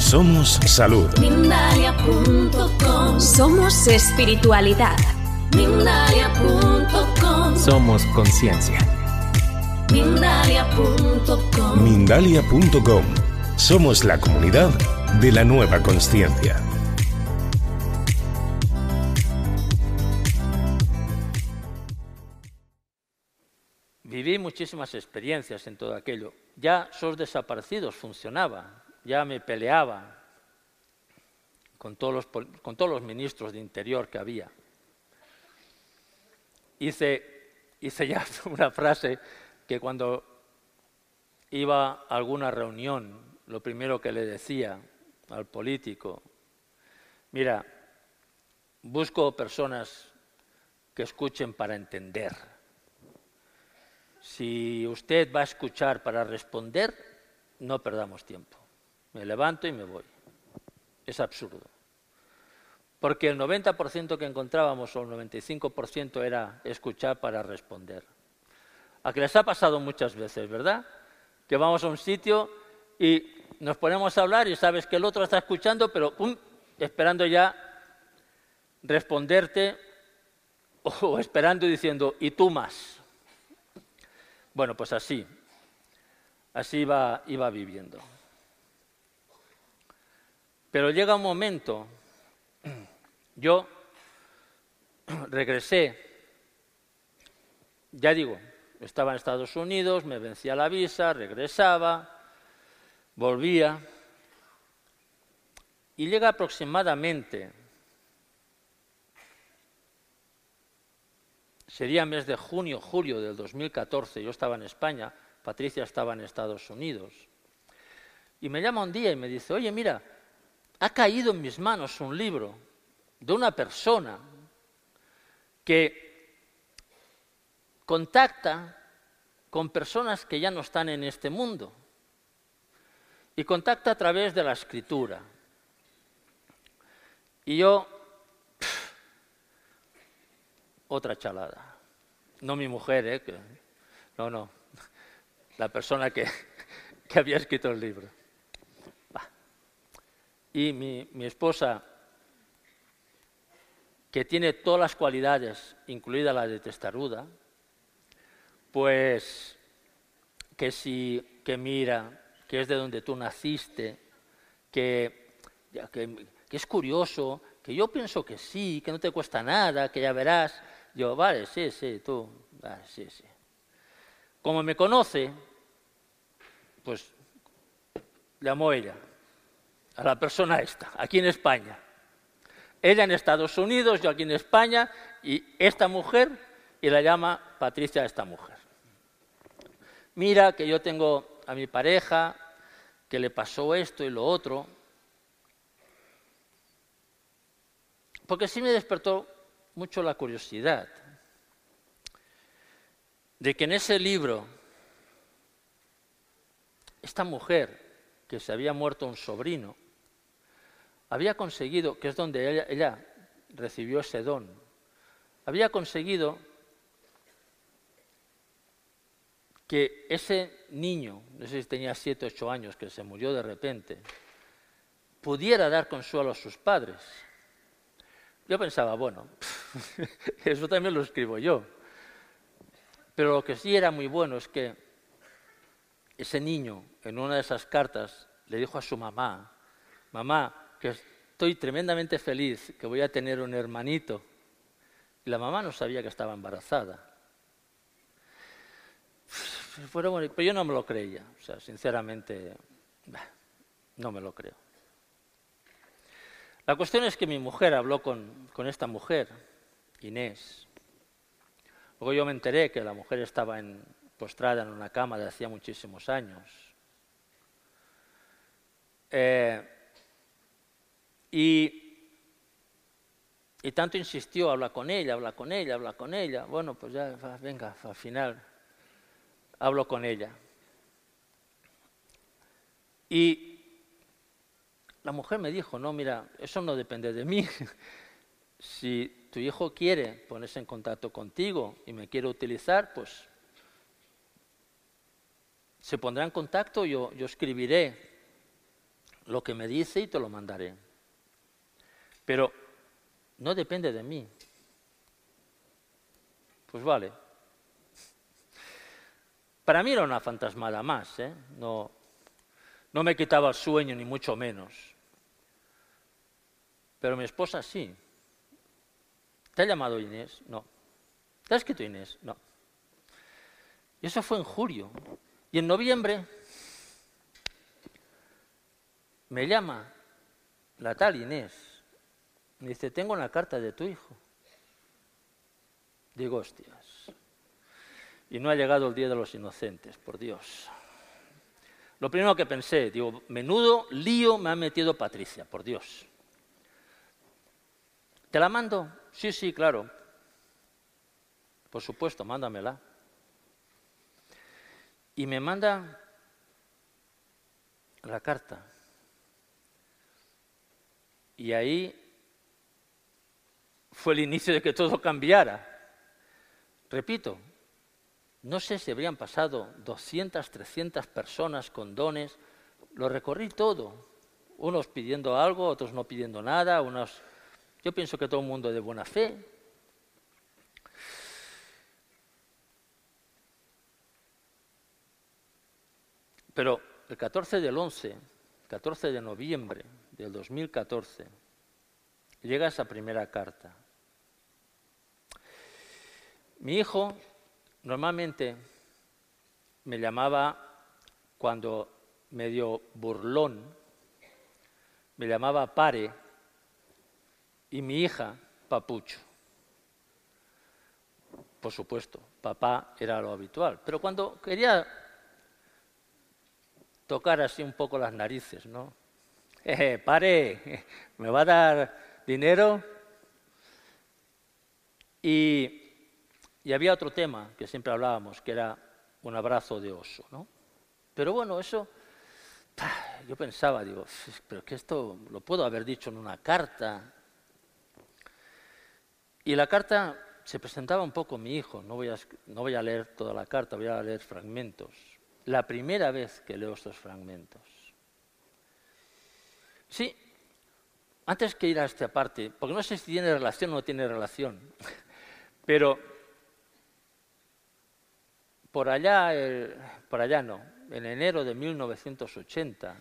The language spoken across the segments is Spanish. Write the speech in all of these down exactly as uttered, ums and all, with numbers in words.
Somos salud. Mindalia punto com. Somos espiritualidad. Mindalia punto com. Somos conciencia. Mindalia punto com. Mindalia punto com. Somos la comunidad de la nueva consciencia. Viví muchísimas experiencias en todo aquello. Ya sos desaparecidos funcionaba, ya me peleaba con todos los, con todos los ministros de Interior que había. Hice, hice ya una frase que cuando iba a alguna reunión, lo primero que le decía al político, mira, busco personas que escuchen para entender. Si usted va a escuchar para responder, no perdamos tiempo. Me levanto y me voy. Es absurdo. Porque el noventa por ciento que encontrábamos, o el noventa y cinco por ciento, era escuchar para responder. A que les ha pasado muchas veces, ¿verdad? Que vamos a un sitio y nos ponemos a hablar y sabes que el otro está escuchando, pero pum, esperando ya responderte o esperando y diciendo, ¿y tú más? Bueno, pues así, así iba, iba viviendo. Pero llega un momento, yo regresé, ya digo, estaba en Estados Unidos, me vencía la visa, regresaba, volvía, y llega aproximadamente, sería mes de junio, julio del dos mil catorce, yo estaba en España, Patricia estaba en Estados Unidos, y me llama un día y me dice, oye, mira, ha caído en mis manos un libro de una persona que contacta con personas que ya no están en este mundo, y contacta a través de la escritura. Y yo... Otra chalada. No mi mujer, ¿eh? Que, no, no. La persona que, que había escrito el libro. Bah. Y mi, mi esposa, que tiene todas las cualidades, incluida la de testaruda, pues que sí, que mira, que es de donde tú naciste, que, que, que es curioso, que yo pienso que sí, que no te cuesta nada, que ya verás. Yo, vale, sí, sí, tú, vale, sí, sí. Como me conoce, pues llamó ella, a la persona esta, aquí en España. Ella en Estados Unidos, yo aquí en España, y esta mujer, y la llama Patricia a esta mujer. Mira que yo tengo a mi pareja, que le pasó esto y lo otro, porque sí me despertó mucho la curiosidad de que en ese libro esta mujer, que se había muerto un sobrino, había conseguido, que es donde ella, ella recibió ese don, había conseguido que ese niño, no sé si tenía siete o ocho años, que se murió de repente, pudiera dar consuelo a sus padres. Yo pensaba, bueno, eso también lo escribo yo. Pero lo que sí era muy bueno es que ese niño, en una de esas cartas, le dijo a su mamá, mamá, que estoy tremendamente feliz, que voy a tener un hermanito. Y la mamá no sabía que estaba embarazada. Pero, bueno, pero yo no me lo creía, o sea, sinceramente, no me lo creo. La cuestión es que mi mujer habló con, con esta mujer, Inés. Luego yo me enteré que la mujer estaba en, postrada en una cama de hacía muchísimos años. Eh, y, y tanto insistió, habla con ella, habla con ella, habla con ella. Bueno, pues ya, venga, al final hablo con ella. Y la mujer me dijo, no, mira, eso no depende de mí. Si tu hijo quiere ponerse en contacto contigo y me quiere utilizar, pues se pondrá en contacto, yo, yo escribiré lo que me dice y te lo mandaré. Pero no depende de mí. Pues vale. Para mí era una fantasmada más, ¿eh? No, no me quitaba el sueño, ni mucho menos. Pero mi esposa sí. ¿Te ha llamado Inés? No. ¿Te ha escrito Inés? No. Y eso fue en julio. Y en noviembre me llama la tal Inés. Me dice, tengo una carta de tu hijo. Digo, hostias. Y no ha llegado el Día de los Inocentes, por Dios. Lo primero que pensé, digo, menudo lío me ha metido Patricia, por Dios. ¿Te la mando? Sí, sí, claro. Por supuesto, mándamela. Y me manda la carta. Y ahí fue el inicio de que todo cambiara. Repito, no sé si habrían pasado doscientas, trescientas personas con dones. Lo recorrí todo. Unos pidiendo algo, otros no pidiendo nada. Unos... Yo pienso que todo el mundo de buena fe. Pero el catorce del once, catorce de noviembre del dos mil catorce, llega esa primera carta. Mi hijo normalmente me llamaba, cuando medio burlón, me llamaba Pare, y mi hija Papucho. Por supuesto, papá era lo habitual, pero cuando quería tocar así un poco las narices, ¿no? Eh, Pare, ¿me va a dar dinero? Y... Y había otro tema que siempre hablábamos, que era un abrazo de oso, ¿no? Pero bueno, eso, yo pensaba, digo, pero que esto lo puedo haber dicho en una carta. Y la carta se presentaba un poco mi hijo, no voy a, no voy a leer toda la carta, voy a leer fragmentos. La primera vez que leo estos fragmentos. Sí, antes que ir a esta parte, porque no sé si tiene relación o no tiene relación, pero... Por allá, el, por allá no, en enero de mil novecientos ochenta,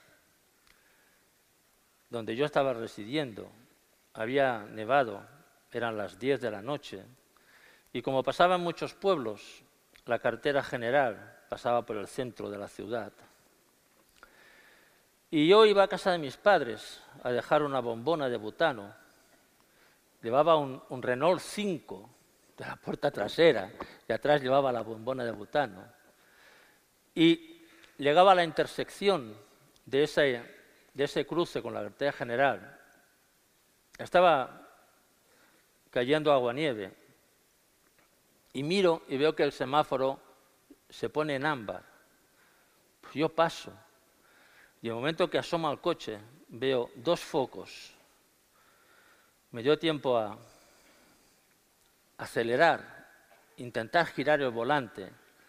donde yo estaba residiendo, había nevado, eran las diez de la noche, y como pasaba en muchos pueblos, la carretera general pasaba por el centro de la ciudad. Y yo iba a casa de mis padres a dejar una bombona de butano, llevaba un, un Renault cinco, de la puerta trasera, y atrás llevaba la bombona de butano. Y llegaba a la intersección de ese, de ese cruce con la carretera general. Estaba cayendo aguanieve. Y miro y veo que el semáforo se pone en ámbar. Pues yo paso. Y en el momento que asoma el coche, veo dos focos. Me dio tiempo a... acelerar, intentar girar el volante,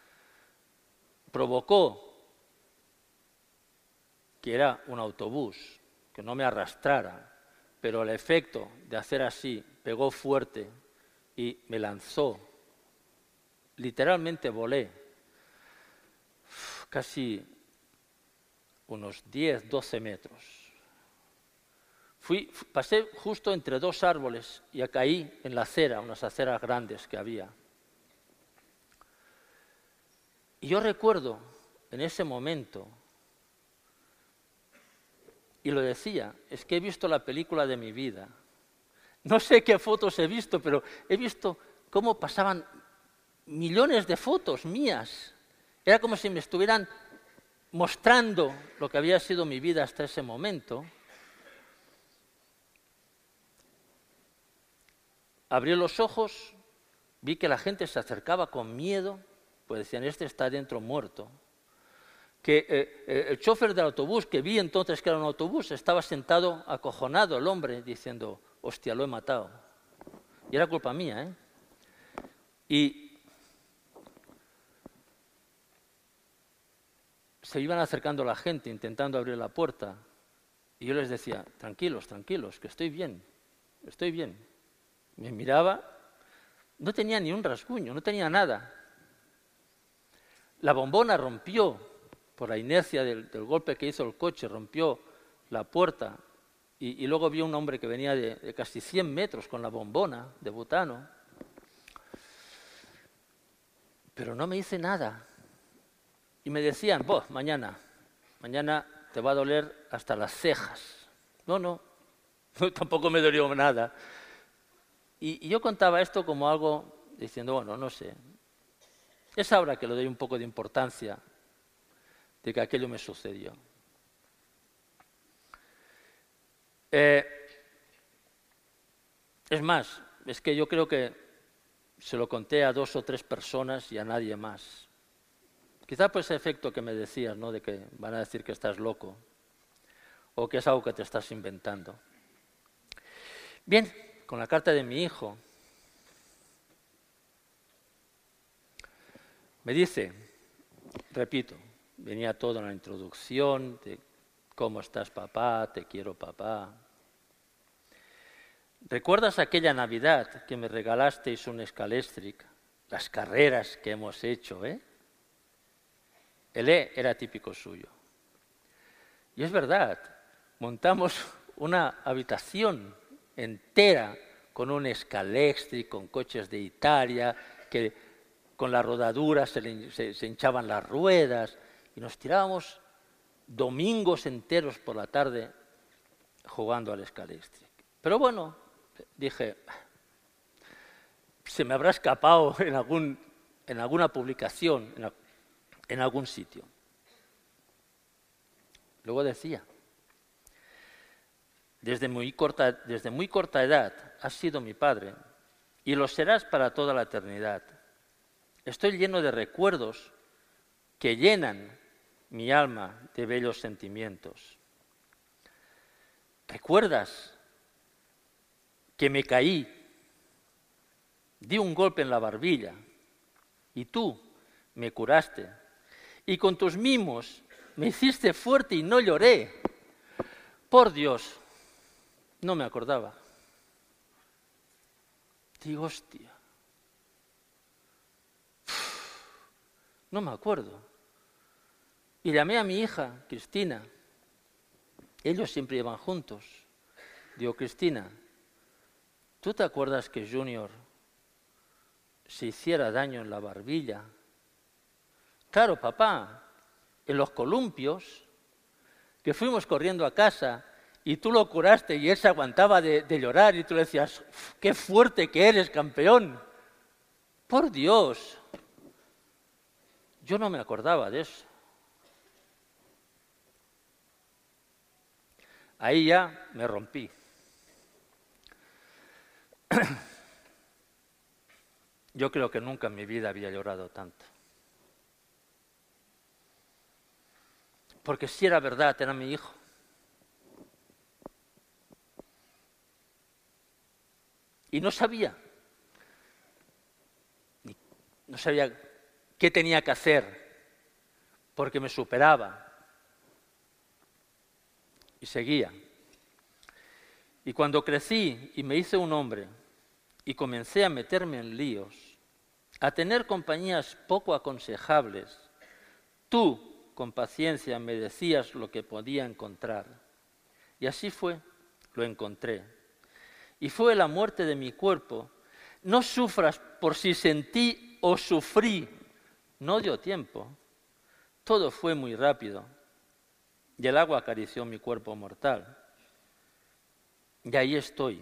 provocó que era un autobús, que no me arrastrara, pero el efecto de hacer así pegó fuerte y me lanzó. Literalmente volé casi unos diez, doce metros. Fui, pasé justo entre dos árboles y caí en la acera, unas aceras grandes que había. Y yo recuerdo en ese momento, y lo decía, es que he visto la película de mi vida. No sé qué fotos he visto, pero he visto cómo pasaban millones de fotos mías. Era como si me estuvieran mostrando lo que había sido mi vida hasta ese momento. Abrí los ojos, vi que la gente se acercaba con miedo, pues decían, este está dentro muerto. Que eh, eh, el chofer del autobús, que vi entonces que era un autobús, estaba sentado acojonado el hombre, diciendo, hostia, lo he matado. Y era culpa mía, ¿eh? Y se iban acercando la gente, intentando abrir la puerta. Y yo les decía, tranquilos, tranquilos, que estoy bien, estoy bien. Me miraba, no tenía ni un rasguño, no tenía nada. La bombona rompió, por la inercia del, del golpe que hizo el coche, rompió la puerta. Y, y luego vi a un hombre que venía de, de casi cien metros con la bombona de butano. Pero no me hice nada. Y me decían, "Boh, mañana, mañana te va a doler hasta las cejas". No, no, tampoco me dolió nada. Y, y yo contaba esto como algo, diciendo, bueno, no sé. Es ahora que le doy un poco de importancia de que aquello me sucedió. Eh, es más, es que yo creo que se lo conté a dos o tres personas y a nadie más. Quizá por ese efecto que me decías, ¿no? De que van a decir que estás loco o que es algo que te estás inventando. Bien, con la carta de mi hijo, me dice, repito, venía todo en la introducción, de ¿cómo estás, papá? Te quiero, papá. ¿Recuerdas aquella Navidad que me regalasteis un Scalextric? Las carreras que hemos hecho, ¿eh? El E era típico suyo. Y es verdad, montamos una habitación entera con un Scalextric, con coches de Italia, que con la rodadura se, le, se, se hinchaban las ruedas, y nos tirábamos domingos enteros por la tarde jugando al Scalextric. Pero bueno, dije, se me habrá escapado en, algún, en alguna publicación, en, en algún sitio. Luego decía, desde muy, corta, desde muy corta edad has sido mi padre y lo serás para toda la eternidad. Estoy lleno de recuerdos que llenan mi alma de bellos sentimientos. ¿Recuerdas que me caí, di un golpe en la barbilla y tú me curaste y con tus mimos me hiciste fuerte y no lloré? Por Dios, no me acordaba. Digo, hostia, no me acuerdo. Y llamé a mi hija, Cristina. Ellos siempre iban juntos. Digo, Cristina, ¿tú te acuerdas que Junior se hiciera daño en la barbilla? Claro, papá, en los columpios, que fuimos corriendo a casa y tú lo curaste y él se aguantaba de, de llorar y tú le decías, qué fuerte que eres, campeón. Por Dios, yo no me acordaba de eso. Ahí ya me rompí. Yo creo que nunca en mi vida había llorado tanto. Porque si era verdad, era mi hijo. Y no sabía, no sabía qué tenía que hacer, porque me superaba. Y seguía. Y cuando crecí y me hice un hombre y comencé a meterme en líos, a tener compañías poco aconsejables, tú, con paciencia, me decías lo que podía encontrar. Y así fue, lo encontré. Y fue la muerte de mi cuerpo. No sufras por si sentí o sufrí. No dio tiempo. Todo fue muy rápido. Y el agua acarició mi cuerpo mortal. Y ahí estoy.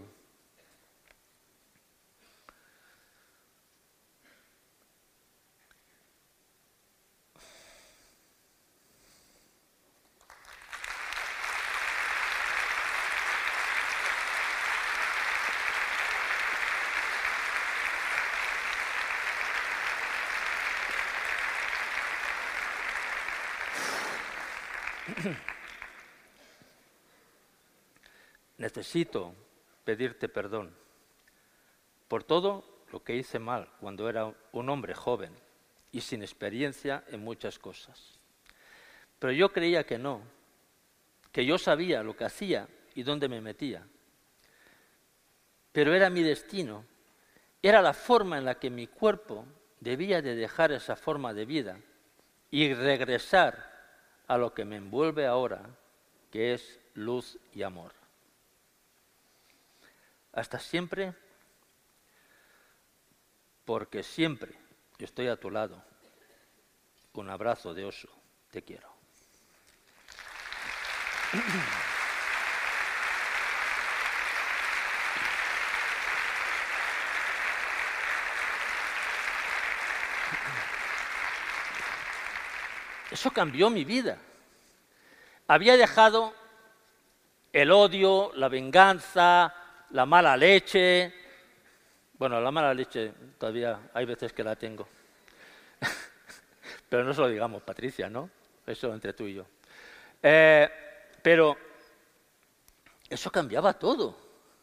Necesito pedirte perdón por todo lo que hice mal cuando era un hombre joven y sin experiencia en muchas cosas. Pero yo creía que no, que yo sabía lo que hacía y dónde me metía. Pero era mi destino, era la forma en la que mi cuerpo debía de dejar esa forma de vida y regresar a lo que me envuelve ahora, que es luz y amor. Hasta siempre, porque siempre estoy a tu lado. Un abrazo de oso, te quiero. Eso cambió mi vida. Había dejado el odio, la venganza, la mala leche. Bueno, la mala leche todavía hay veces que la tengo. Pero no se lo digamos, Patricia, ¿no? Eso entre tú y yo. Eh, pero eso cambiaba todo.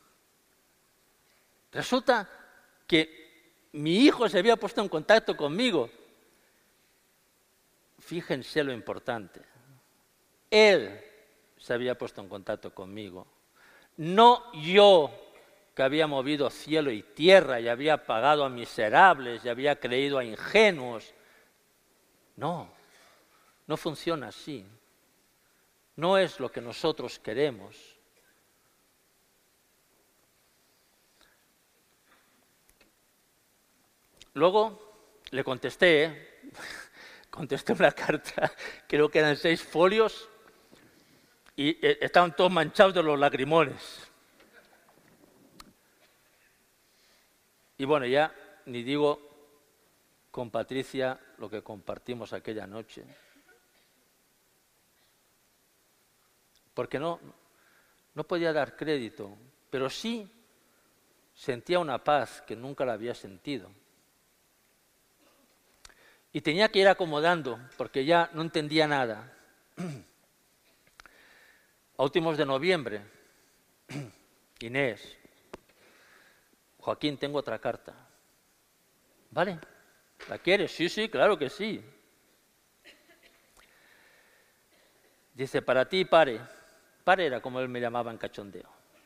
Resulta que mi hijo se había puesto en contacto conmigo. Fíjense lo importante. Él se había puesto en contacto conmigo. No yo, que había movido cielo y tierra y había pagado a miserables y había creído a ingenuos. No, no funciona así. No es lo que nosotros queremos. Luego le contesté, ¿eh? Contesté una carta, creo que eran seis folios, y eh, estaban todos manchados de los lagrimones. Y bueno, ya ni digo con Patricia lo que compartimos aquella noche. Porque no, no podía dar crédito, pero sí sentía una paz que nunca la había sentido. Y tenía que ir acomodando, porque ya no entendía nada. A últimos de noviembre, Inés, Joaquín, tengo otra carta. ¿Vale? ¿La quieres? Sí, sí, claro que sí. Dice, para ti, Pare. Pare era como él me llamaba en cachondeo.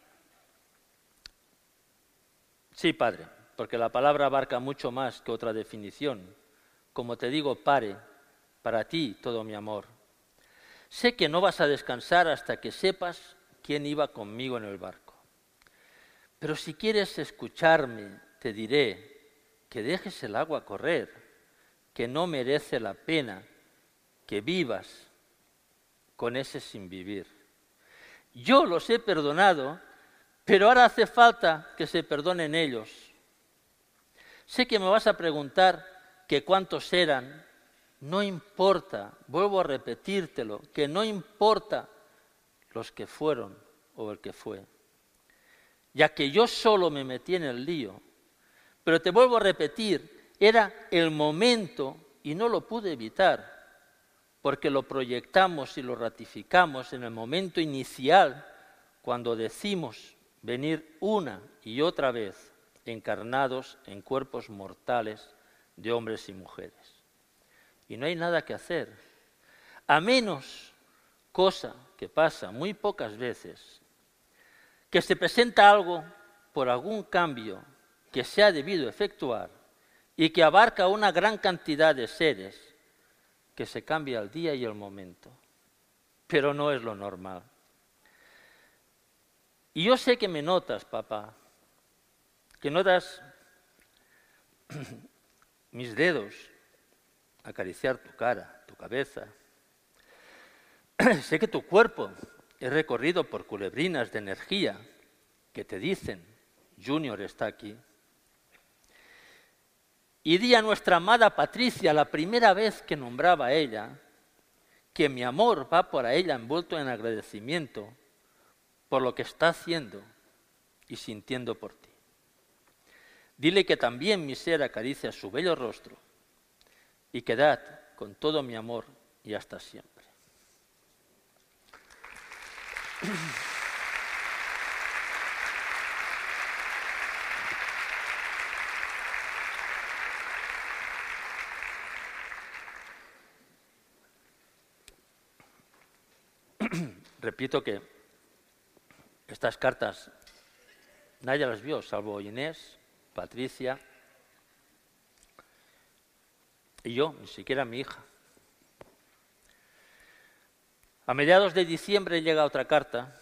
Sí, padre, porque la palabra abarca mucho más que otra definición. Como te digo, Pare, para ti todo mi amor. Sé que no vas a descansar hasta que sepas quién iba conmigo en el barco. Pero si quieres escucharme, te diré que dejes el agua correr, que no merece la pena que vivas con ese sin vivir. Yo los he perdonado, pero ahora hace falta que se perdonen ellos. Sé que me vas a preguntar que cuántos eran. No importa, vuelvo a repetírtelo, que no importa los que fueron o el que fue, ya que yo solo me metí en el lío. Pero te vuelvo a repetir, era el momento y no lo pude evitar, porque lo proyectamos y lo ratificamos en el momento inicial, cuando decimos venir una y otra vez encarnados en cuerpos mortales de hombres y mujeres. Y no hay nada que hacer, a menos, cosa que pasa muy pocas veces, que se presenta algo por algún cambio que se ha debido efectuar y que abarca una gran cantidad de seres, que se cambia el día y el momento. Pero no es lo normal. Y yo sé que me notas, papá, que notas mis dedos acariciar tu cara, tu cabeza. Sé que tu cuerpo es recorrido por culebrinas de energía que te dicen, Junior está aquí. Y di a nuestra amada Patricia, la primera vez que nombraba a ella, que mi amor va por ella envuelto en agradecimiento por lo que está haciendo y sintiendo por ti. Dile que también mi ser acaricia su bello rostro y quedad con todo mi amor y hasta siempre. repito que estas cartas nadie las vio, salvo Inés, Patricia y yo, ni siquiera mi hija. A mediados de diciembre llega otra carta.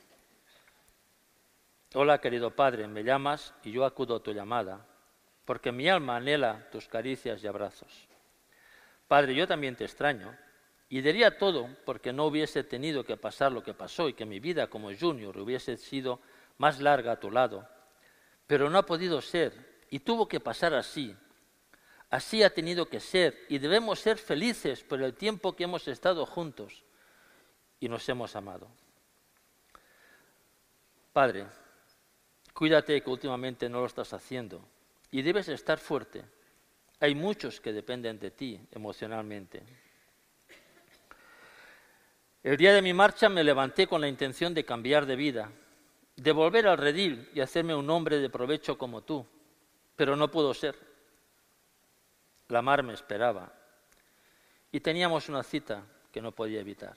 Hola, querido padre, me llamas y yo acudo a tu llamada, porque mi alma anhela tus caricias y abrazos. Padre, yo también te extraño, y daría todo porque no hubiese tenido que pasar lo que pasó y que mi vida como junior hubiese sido más larga a tu lado. Pero no ha podido ser, y tuvo que pasar así. Así ha tenido que ser, y debemos ser felices por el tiempo que hemos estado juntos y nos hemos amado. Padre, cuídate que últimamente no lo estás haciendo, y debes estar fuerte. Hay muchos que dependen de ti emocionalmente. El día de mi marcha me levanté con la intención de cambiar de vida, de volver al redil y hacerme un hombre de provecho como tú, pero no pudo ser. La mar me esperaba y teníamos una cita que no podía evitar.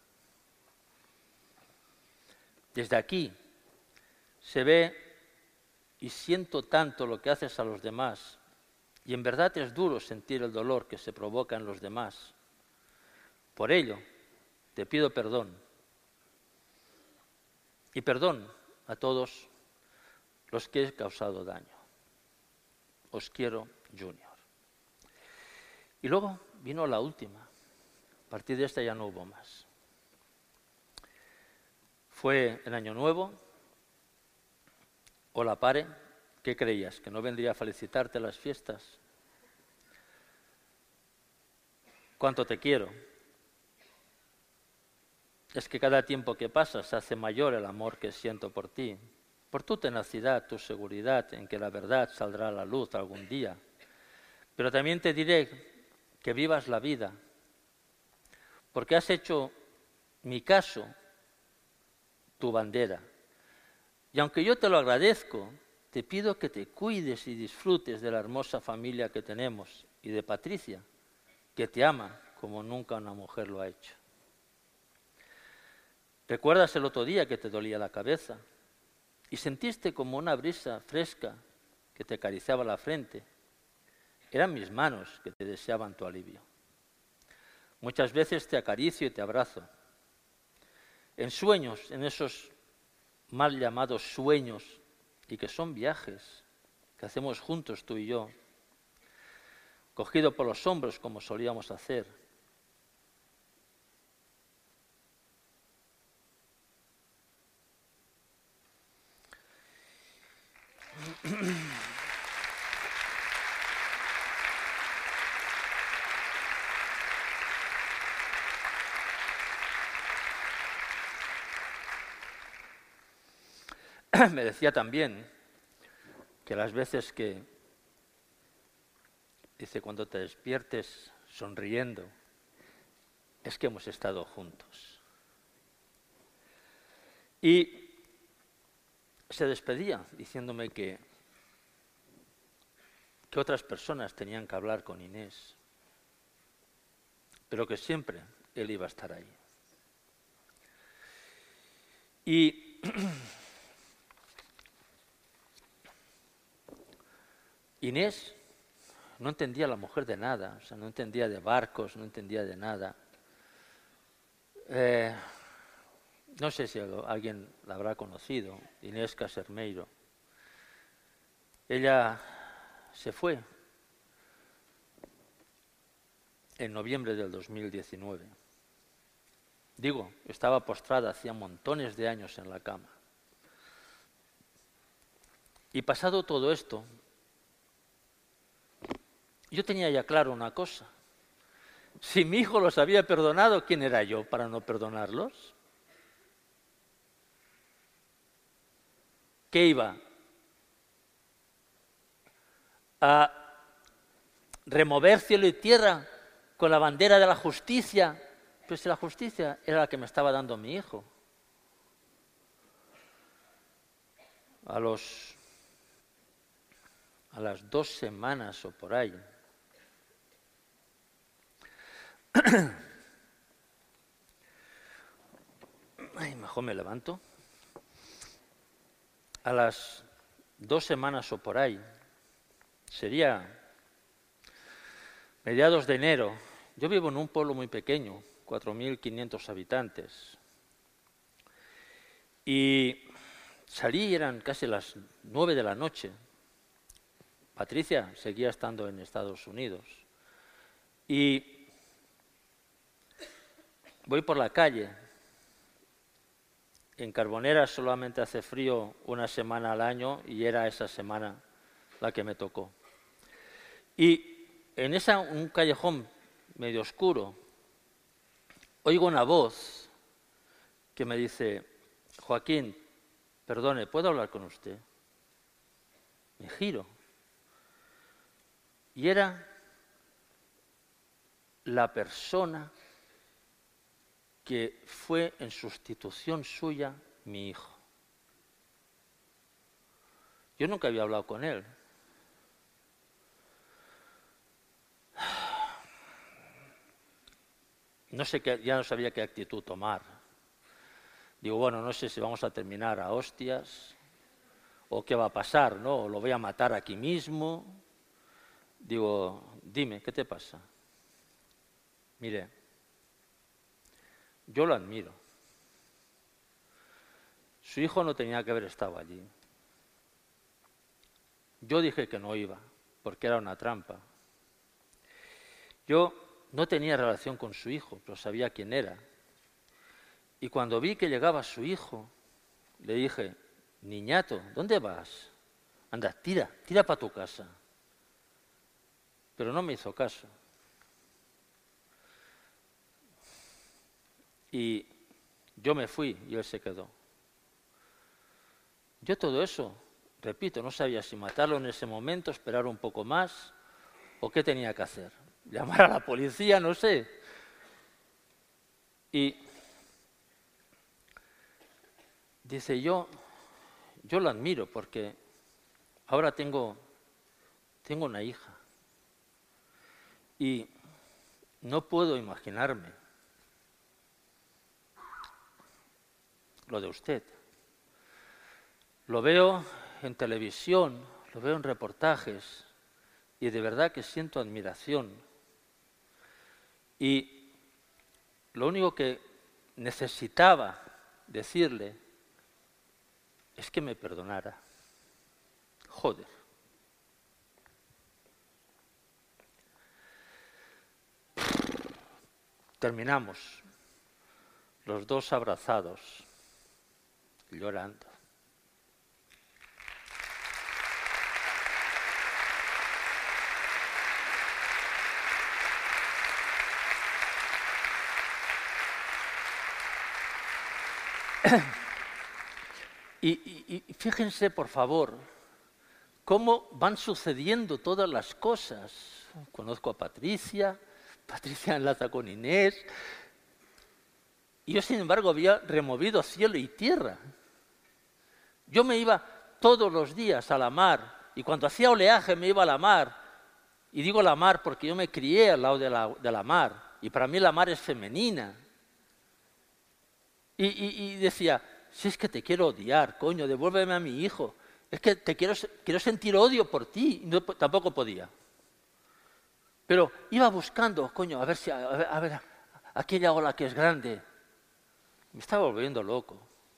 Desde aquí se ve y siento tanto lo que haces a los demás, y en verdad es duro sentir el dolor que se provoca en los demás. Por ello, te pido perdón. Y perdón a todos los que he causado daño. Os quiero, Junior. Y luego vino la última. A partir de esta ya no hubo más. Fue el Año Nuevo. Hola, pare. ¿Qué creías? ¿Que no vendría a felicitarte las fiestas? ¿Cuánto te quiero? Es que cada tiempo que pasa se hace mayor el amor que siento por ti, por tu tenacidad, tu seguridad en que la verdad saldrá a la luz algún día. Pero también te diré que vivas la vida, porque has hecho mi caso tu bandera. Y aunque yo te lo agradezco, te pido que te cuides y disfrutes de la hermosa familia que tenemos y de Patricia, que te ama como nunca una mujer lo ha hecho. ¿Recuerdas el otro día que te dolía la cabeza y sentiste como una brisa fresca que te acariciaba la frente? Eran mis manos que te deseaban tu alivio. Muchas veces te acaricio y te abrazo. En sueños, en esos mal llamados sueños, y que son viajes que hacemos juntos tú y yo, cogido por los hombros como solíamos hacer. Me decía también que las veces que, dice, cuando te despiertes sonriendo, es que hemos estado juntos. Y se despedía diciéndome que, que otras personas tenían que hablar con Inés, pero que siempre él iba a estar ahí. Y Inés no entendía a la mujer de nada, o sea, no entendía de barcos, no entendía de nada. Eh, no sé si alguien la habrá conocido, Inés Casermeiro. Ella se fue en noviembre del dos mil diecinueve. Digo, estaba postrada hacía montones de años en la cama. Y pasado todo esto, yo tenía ya claro una cosa. Si mi hijo los había perdonado, ¿quién era yo para no perdonarlos? ¿Qué iba? ¿A remover cielo y tierra con la bandera de la justicia? Pues la justicia era la que me estaba dando mi hijo. A los, a las dos semanas o por ahí, Ay, mejor me levanto. A las dos semanas o por ahí, sería mediados de enero. Yo vivo en un pueblo muy pequeño, cuatro mil quinientos habitantes. Y salí, eran casi las nueve de la noche. Patricia seguía estando en Estados Unidos. Y voy por la calle. En Carbonera solamente hace frío una semana al año y era esa semana la que me tocó. Y en esa, un callejón medio oscuro, oigo una voz que me dice: Joaquín, perdone, ¿puedo hablar con usted? Me giro. Y era la persona que fue en sustitución suya mi hijo. Yo nunca había hablado con él. No sé qué, ya no sabía qué actitud tomar. Digo, bueno, no sé si vamos a terminar a hostias o qué va a pasar, ¿no? O lo voy a matar aquí mismo. Digo, dime, ¿qué te pasa? Mire, yo lo admiro. Su hijo no tenía que haber estado allí. Yo dije que no iba, porque era una trampa. Yo no tenía relación con su hijo, pero sabía quién era. Y cuando vi que llegaba su hijo, le dije, niñato, ¿dónde vas? Anda, tira, tira para tu casa. Pero no me hizo caso. Y yo me fui y él se quedó. Yo todo eso, repito, no sabía si matarlo en ese momento, esperar un poco más, o qué tenía que hacer. Llamar a la policía, no sé. Y dice, yo, yo lo admiro porque ahora tengo, tengo una hija. Y no puedo imaginarme lo de usted. Lo veo en televisión, lo veo en reportajes y de verdad que siento admiración. Y lo único que necesitaba decirle es que me perdonara. Joder. Terminamos, los dos abrazados, llorando. Y, y, y fíjense, por favor, cómo van sucediendo todas las cosas. Conozco a Patricia, Patricia enlaza con Inés, y yo, sin embargo, había removido cielo y tierra. Yo me iba todos los días a la mar, y cuando hacía oleaje me iba a la mar, y digo la mar porque yo me crié al lado de la, de la mar, y para mí la mar es femenina. Y, y, y decía, si es que te quiero odiar, coño, devuélveme a mi hijo. Es que te quiero, quiero sentir odio por ti. No, tampoco podía. Pero iba buscando, coño, a ver si, a ver, a ver, aquella ola que es grande. Me estaba volviendo loco.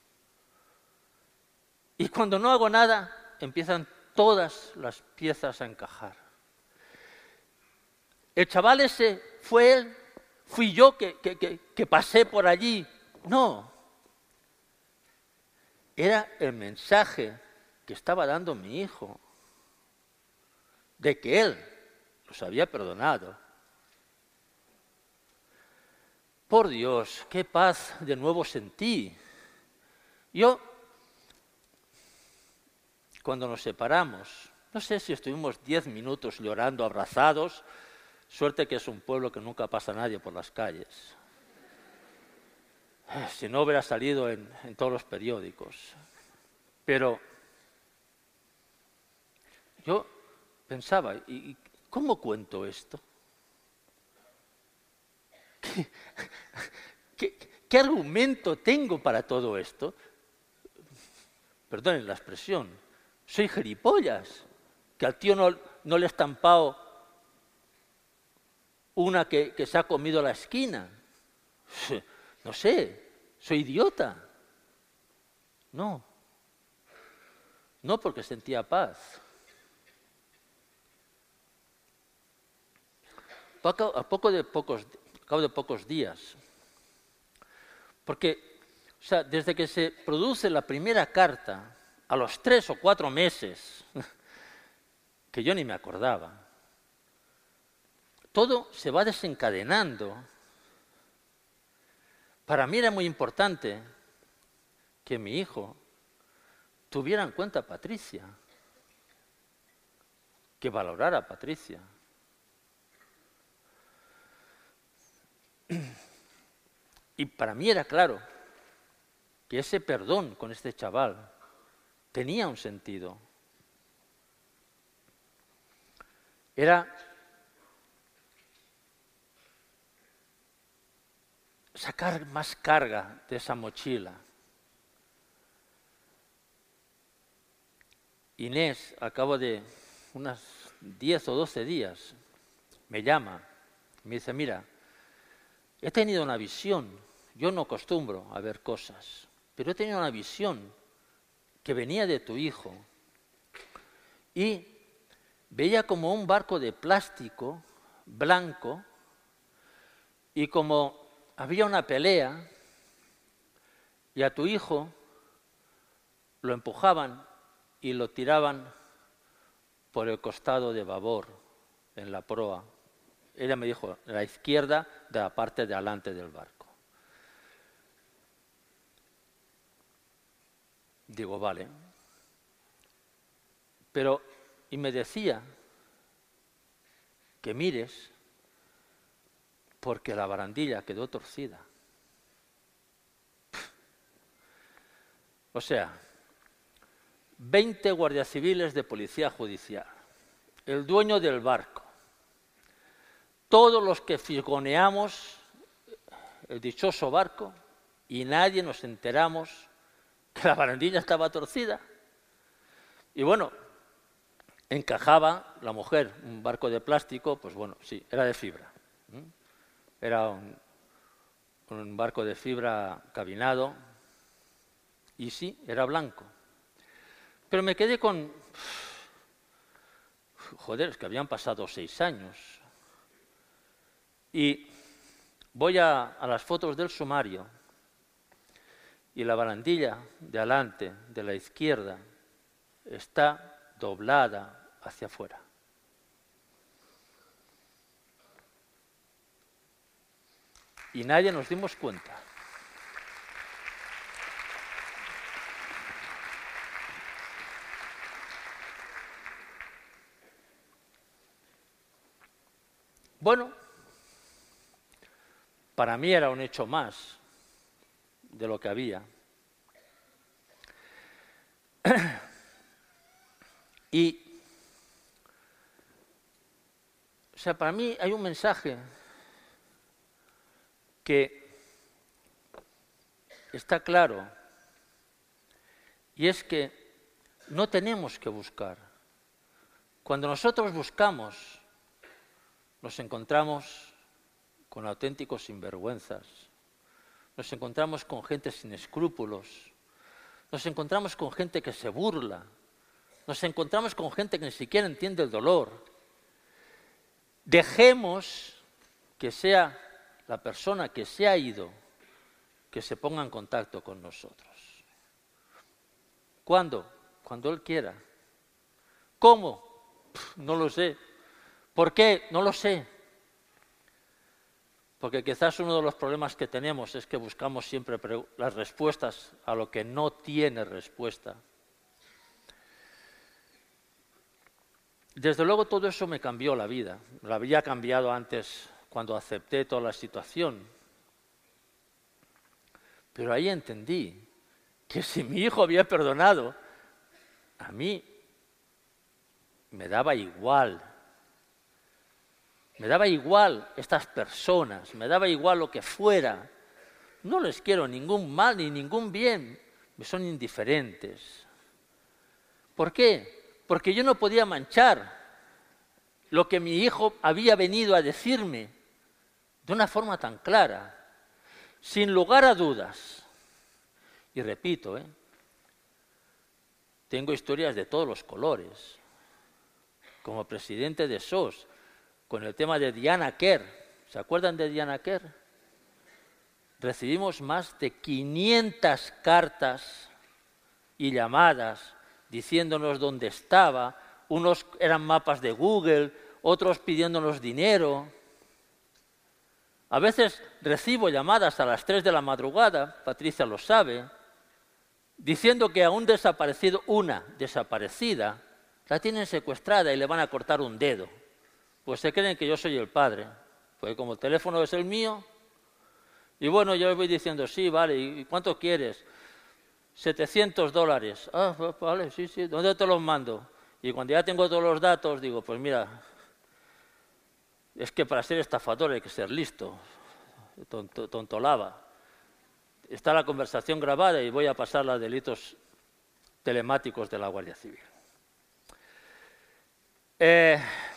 Y cuando no hago nada, empiezan todas las piezas a encajar. El chaval ese fue él, fui yo que, que, que, que pasé por allí. No. Era el mensaje que estaba dando mi hijo, de que él los había perdonado. Por Dios, qué paz de nuevo sentí. Yo, cuando nos separamos, no sé si estuvimos diez minutos llorando, abrazados, suerte que es un pueblo que nunca pasa nadie por las calles. Si no hubiera salido en, en todos los periódicos. Pero yo pensaba, ¿y cómo cuento esto? ¿Qué, qué, ¿qué argumento tengo para todo esto? Perdonen la expresión, soy gilipollas, que al tío no, no le he estampado una que, que se ha comido a la esquina. No sé, soy idiota. No, no porque sentía paz. A poco de pocos, a cabo de pocos días, porque o sea, desde que se produce la primera carta, a los tres o cuatro meses, que yo ni me acordaba, todo se va desencadenando. Para mí era muy importante que mi hijo tuviera en cuenta a Patricia, que valorara a Patricia. Y para mí era claro que ese perdón con este chaval tenía un sentido. Era sacar más carga de esa mochila. Inés, al cabo de unos diez o doce días, me llama y me dice, mira, he tenido una visión, yo no acostumbro a ver cosas, pero he tenido una visión que venía de tu hijo y veía como un barco de plástico blanco y como había una pelea y a tu hijo lo empujaban y lo tiraban por el costado de babor en la proa. Ella me dijo, a la izquierda de la parte de adelante del barco. Digo, vale. Pero, y me decía que mires porque la barandilla quedó torcida. O sea, veinte guardias civiles de policía judicial, el dueño del barco, todos los que fisgoneamos el dichoso barco y nadie nos enteramos que la barandilla estaba torcida. Y bueno, encajaba la mujer, un barco de plástico, pues bueno, sí, era de fibra. Era un, un barco de fibra cabinado y sí, era blanco. Pero me quedé con... Joder, es que habían pasado seis años. Y voy a, a las fotos del sumario y la barandilla de adelante, de la izquierda, está doblada hacia afuera. Y nadie nos dimos cuenta. Bueno, para mí era un hecho más de lo que había. Y, o sea, para mí hay un mensaje que está claro, y es que no tenemos que buscar. Cuando nosotros buscamos, nos encontramos con auténticos sinvergüenzas, nos encontramos con gente sin escrúpulos, nos encontramos con gente que se burla, nos encontramos con gente que ni siquiera entiende el dolor. Dejemos que sea la persona que se ha ido, que se ponga en contacto con nosotros. ¿Cuándo? Cuando él quiera. ¿Cómo? Pff, no lo sé. ¿Por qué? No lo sé. Porque quizás uno de los problemas que tenemos es que buscamos siempre las respuestas a lo que no tiene respuesta. Desde luego todo eso me cambió la vida. La había cambiado antes cuando acepté toda la situación. Pero ahí entendí que si mi hijo había perdonado, a mí me daba igual. Me daba igual estas personas, me daba igual lo que fuera, no les quiero ningún mal ni ningún bien, me son indiferentes. ¿Por qué? Porque yo no podía manchar lo que mi hijo había venido a decirme de una forma tan clara, sin lugar a dudas. Y repito, ¿eh? tengo historias de todos los colores. Como presidente de S O S, con el tema de Diana Kerr. ¿Se acuerdan de Diana Kerr? Recibimos más de quinientas cartas y llamadas diciéndonos dónde estaba. Unos eran mapas de Google, otros pidiéndonos dinero. A veces recibo llamadas a las tres de la madrugada, Patricia lo sabe, diciendo que a un desaparecido, una desaparecida, la tienen secuestrada y le van a cortar un dedo. Pues se creen que yo soy el padre, pues como el teléfono es el mío. Y bueno, yo les voy diciendo, sí, vale, ¿y cuánto quieres? setecientos dólares. Ah, vale, sí, sí, ¿dónde te los mando? Y cuando ya tengo todos los datos, digo, pues mira, es que para ser estafador hay que ser listo, tonto, tontolaba. Está la conversación grabada y voy a pasarla a delitos telemáticos de la Guardia Civil. Eh,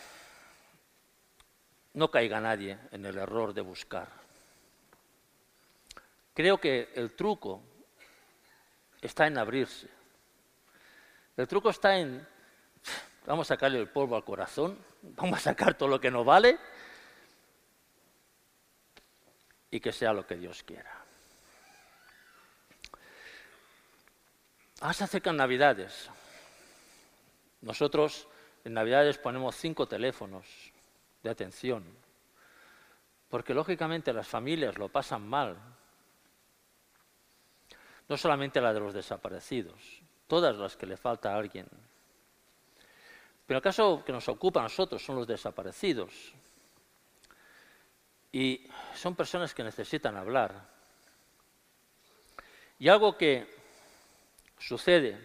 no caiga nadie en el error de buscar. Creo que el truco está en abrirse. El truco está en, vamos a sacarle el polvo al corazón, vamos a sacar todo lo que no vale y que sea lo que Dios quiera. Ahora se acercan Navidades. Nosotros en Navidades ponemos cinco teléfonos de atención, porque lógicamente las familias lo pasan mal. No solamente la de los desaparecidos, todas las que le falta a alguien. Pero el caso que nos ocupa a nosotros son los desaparecidos. Y son personas que necesitan hablar. Y algo que sucede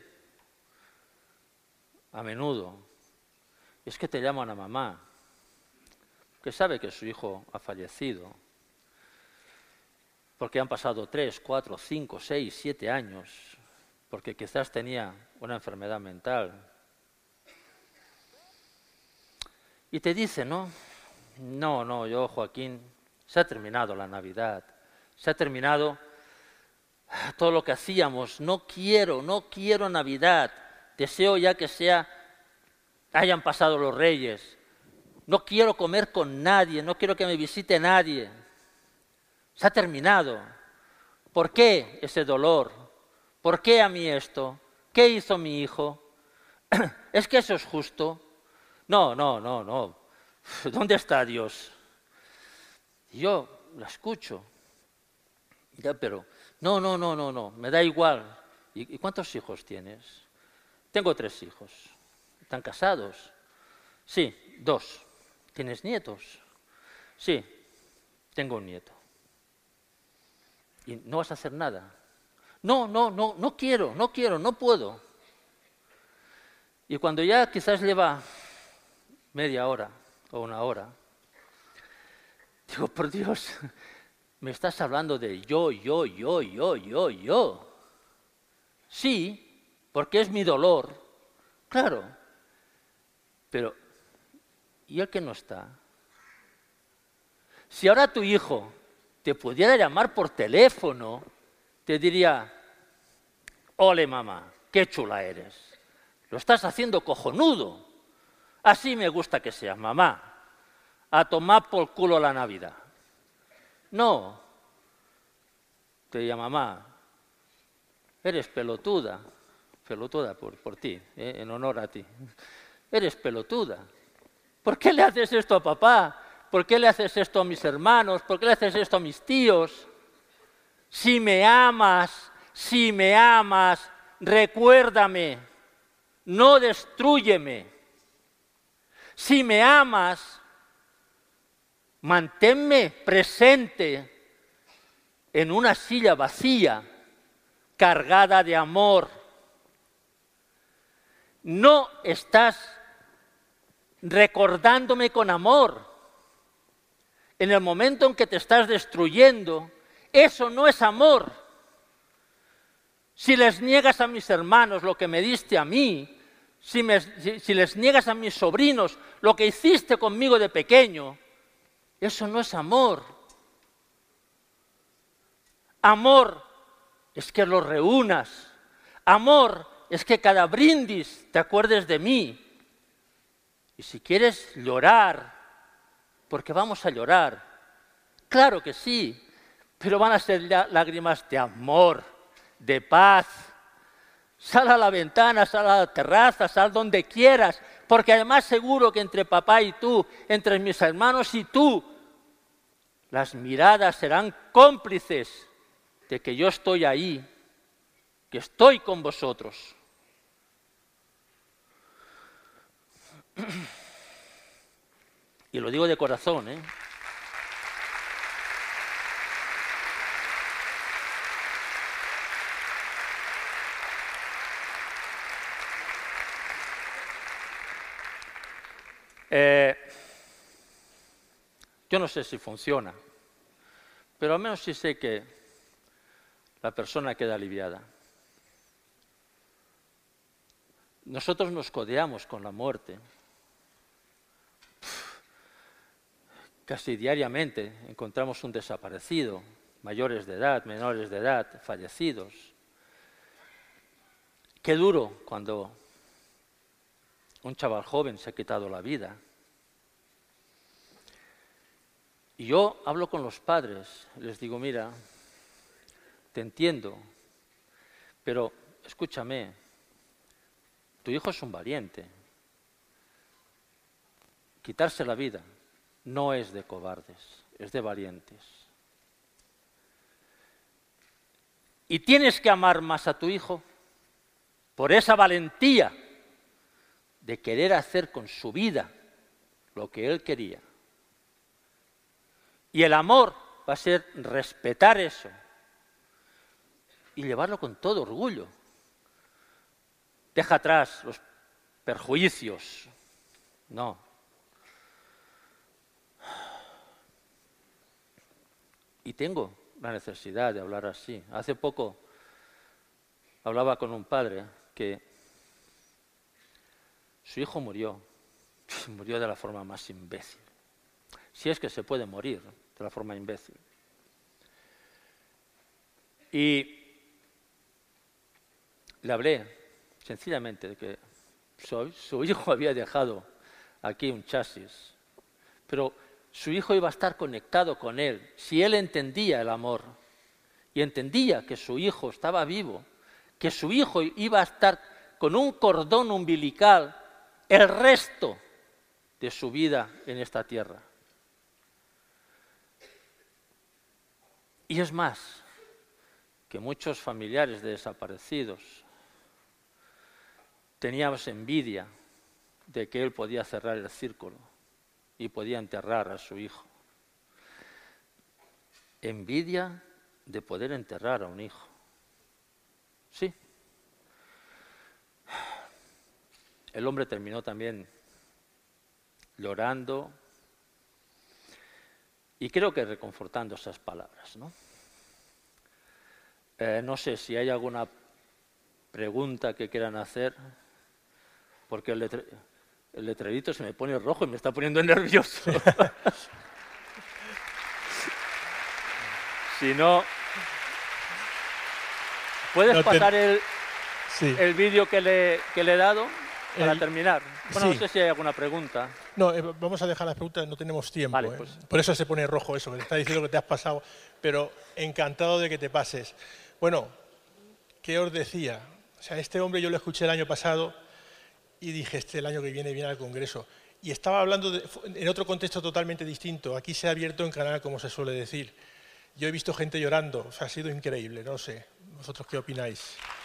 a menudo es que te llaman a mamá, que sabe que su hijo ha fallecido, porque han pasado tres, cuatro, cinco, seis, siete años, porque quizás tenía una enfermedad mental. Y te dice, ¿no? No, no, yo, Joaquín, se ha terminado la Navidad, se ha terminado todo lo que hacíamos, no quiero, no quiero Navidad, deseo ya que sea, hayan pasado los Reyes, no quiero comer con nadie, no quiero que me visite nadie. Se ha terminado. ¿Por qué ese dolor? ¿Por qué a mí esto? ¿Qué hizo mi hijo? ¿Es que eso es justo? No, no, no, no. ¿Dónde está Dios? Y yo la escucho. Ya, pero, no, no, no, no, no, me da igual. ¿Y, y cuántos hijos tienes? Tengo tres hijos. ¿Están casados? Sí, dos. ¿Tienes nietos? Sí, tengo un nieto. ¿Y no vas a hacer nada? No, no, no, no quiero, no quiero, no puedo. Y cuando ya quizás lleva media hora o una hora, digo, por Dios, me estás hablando de yo, yo, yo, yo, yo, yo. Sí, porque es mi dolor, claro. Pero, ¿y el que no está? Si ahora tu hijo te pudiera llamar por teléfono, te diría, ole mamá, qué chula eres, lo estás haciendo cojonudo, así me gusta que seas mamá, a tomar por culo la Navidad. No, te diría mamá, eres pelotuda, pelotuda por, por ti, eh, en honor a ti, eres pelotuda, ¿por qué le haces esto a papá? ¿Por qué le haces esto a mis hermanos? ¿Por qué le haces esto a mis tíos? Si me amas, si me amas, recuérdame, no destrúyeme. Si me amas, manténme presente en una silla vacía, cargada de amor. No estás recordándome con amor. En el momento en que te estás destruyendo, Eso no es amor. Si les niegas a mis hermanos lo que me diste a mí, si, me, si, si les niegas a mis sobrinos lo que hiciste conmigo de pequeño, eso no es amor. Amor es que los reúnas. Amor es que cada brindis te acuerdes de mí. Y si quieres llorar, porque vamos a llorar, claro que sí, pero van a ser lágrimas de amor, de paz. Sal a la ventana, sal a la terraza, sal donde quieras, porque además seguro que entre papá y tú, entre mis hermanos y tú, las miradas serán cómplices de que yo estoy ahí, que estoy con vosotros. Y lo digo de corazón, ¿eh? Eh, yo no sé si funciona, pero al menos sí sé que la persona queda aliviada. Nosotros nos codeamos con la muerte. Casi diariamente encontramos un desaparecido, mayores de edad, menores de edad, fallecidos. Qué duro cuando un chaval joven se ha quitado la vida. Y yo hablo con los padres, les digo, mira, te entiendo, pero escúchame, tu hijo es un valiente. Quitarse la vida no es de cobardes, es de valientes. Y tienes que amar más a tu hijo por esa valentía de querer hacer con su vida lo que él quería. Y el amor va a ser respetar eso y llevarlo con todo orgullo. Deja atrás los perjuicios. No. Y tengo la necesidad de hablar así. Hace poco hablaba con un padre que su hijo murió, murió de la forma más imbécil. Si es que se puede morir de la forma imbécil. Y le hablé sencillamente de que su, su hijo había dejado aquí un chasis, pero su hijo iba a estar conectado con él si él entendía el amor y entendía que su hijo estaba vivo, que su hijo iba a estar con un cordón umbilical el resto de su vida en esta tierra. Y es más, que muchos familiares de desaparecidos teníamos envidia de que él podía cerrar el círculo y podía enterrar a su hijo. Envidia de poder enterrar a un hijo. Sí. El hombre terminó también llorando y creo que reconfortando esas palabras, ¿no? Eh, no sé si hay alguna pregunta que quieran hacer, porque el, letre, el letrerito se me pone rojo y me está poniendo nervioso. Si no, ¿puedes no te... pasar el, sí. el vídeo que le, que le he dado para el... terminar? Bueno, sí. No sé si hay alguna pregunta. No, eh, vamos a dejar las preguntas, no tenemos tiempo. Vale, pues. eh. Por eso se pone rojo eso, que te está diciendo que te has pasado, pero encantado de que te pases. Bueno, ¿qué os decía? O sea, este hombre yo lo escuché el año pasado y dije, este el año que viene viene al Congreso. Y estaba hablando de, en otro contexto totalmente distinto. Aquí se ha abierto en canal, como se suele decir. Yo he visto gente llorando, o sea, ha sido increíble, no sé. ¿Vosotros qué opináis?